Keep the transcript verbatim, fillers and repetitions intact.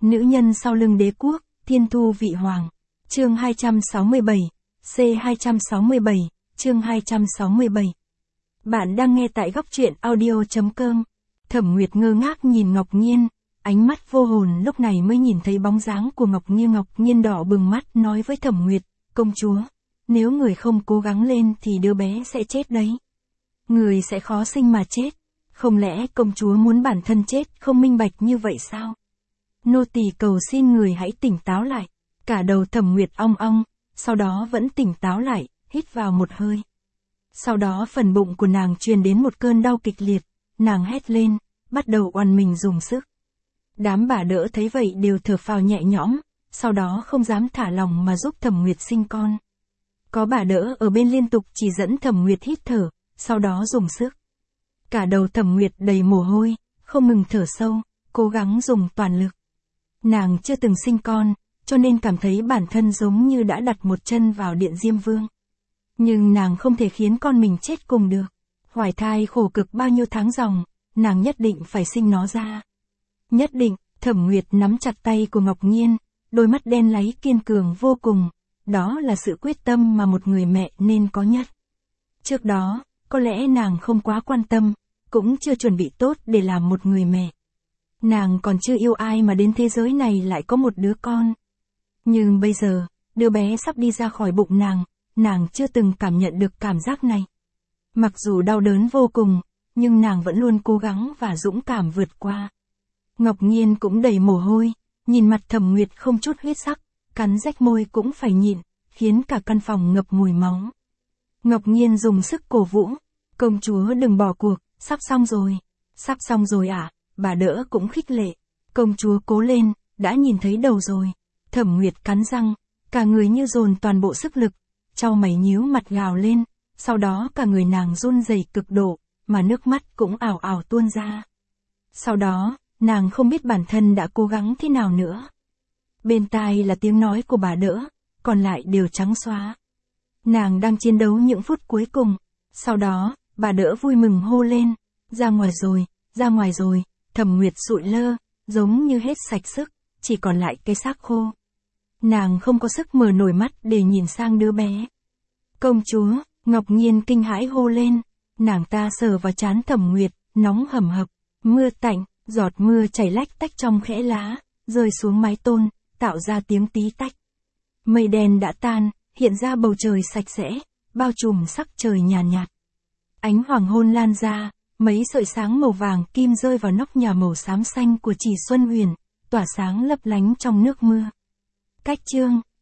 Nữ nhân sau lưng đế quốc, thiên thu vị hoàng. Chương hai trăm sáu mươi bảy, C hai trăm sáu mươi bảy, chương hai trăm sáu mươi bảy. Bạn đang nghe tại góc truyện audio.com. Thẩm Nguyệt ngơ ngác nhìn Ngọc Nhiên, ánh mắt vô hồn lúc này mới nhìn thấy bóng dáng của Ngọc Nhiên. Ngọc Nhiên đỏ bừng mắt nói với Thẩm Nguyệt, công chúa, nếu người không cố gắng lên thì đứa bé sẽ chết đấy. Người sẽ khó sinh mà chết, không lẽ công chúa muốn bản thân chết không minh bạch như vậy sao? Nô tỳ cầu xin người hãy tỉnh táo lại. Cả đầu Thẩm Nguyệt ong ong, sau đó vẫn tỉnh táo lại, hít vào một hơi. Sau đó phần bụng của nàng truyền đến một cơn đau kịch liệt, nàng hét lên, bắt đầu oằn mình dùng sức. Đám bà đỡ thấy vậy đều thở phào nhẹ nhõm, sau đó không dám thả lòng mà giúp Thẩm Nguyệt sinh con. Có bà đỡ ở bên liên tục chỉ dẫn Thẩm Nguyệt hít thở, sau đó dùng sức. Cả đầu Thẩm Nguyệt đầy mồ hôi, không ngừng thở sâu, cố gắng dùng toàn lực. Nàng chưa từng sinh con, cho nên cảm thấy bản thân giống như đã đặt một chân vào điện Diêm Vương. Nhưng nàng không thể khiến con mình chết cùng được. Hoài thai khổ cực bao nhiêu tháng ròng, nàng nhất định phải sinh nó ra. Nhất định, Thẩm Nguyệt nắm chặt tay của Ngọc Nhiên, đôi mắt đen láy kiên cường vô cùng. Đó là sự quyết tâm mà một người mẹ nên có nhất. Trước đó, có lẽ nàng không quá quan tâm, cũng chưa chuẩn bị tốt để làm một người mẹ. Nàng còn chưa yêu ai mà đến thế giới này lại có một đứa con. Nhưng bây giờ, đứa bé sắp đi ra khỏi bụng nàng, nàng chưa từng cảm nhận được cảm giác này. Mặc dù đau đớn vô cùng, nhưng nàng vẫn luôn cố gắng và dũng cảm vượt qua. Ngọc Nhiên cũng đầy mồ hôi, nhìn mặt Thẩm Nguyệt không chút huyết sắc, cắn rách môi cũng phải nhịn, khiến cả căn phòng ngập mùi máu. Ngọc Nhiên dùng sức cổ vũ, công chúa đừng bỏ cuộc, sắp xong rồi. Sắp xong rồi ạ, à? Bà đỡ cũng khích lệ. Công chúa cố lên, đã nhìn thấy đầu rồi. Thẩm Nguyệt cắn răng, cả người như dồn toàn bộ sức lực, chau mày nhíu mặt gào lên, sau đó cả người nàng run rẩy cực độ, mà nước mắt cũng ảo ảo tuôn ra. Sau đó, nàng không biết bản thân đã cố gắng thế nào nữa. Bên tai là tiếng nói của bà đỡ, còn lại đều trắng xóa. Nàng đang chiến đấu những phút cuối cùng. Sau đó, bà đỡ vui mừng hô lên, ra ngoài rồi, ra ngoài rồi. Thẩm Nguyệt sụi lơ, giống như hết sạch sức, chỉ còn lại cái xác khô. Nàng không có sức mở nổi mắt để nhìn sang đứa bé. Công chúa, Ngọc Nhiên kinh hãi hô lên, nàng ta sờ vào trán Thẩm Nguyệt, nóng hầm hập, mưa tạnh, giọt mưa chảy lách tách trong khẽ lá, rơi xuống mái tôn, tạo ra tiếng tí tách. Mây đen đã tan, hiện ra bầu trời sạch sẽ, bao trùm sắc trời nhàn nhạt, nhạt. Ánh hoàng hôn lan ra, mấy sợi sáng màu vàng kim rơi vào nóc nhà màu xám xanh của Trì Xuân Huyền, tỏa sáng lấp lánh trong nước mưa. Cách chương,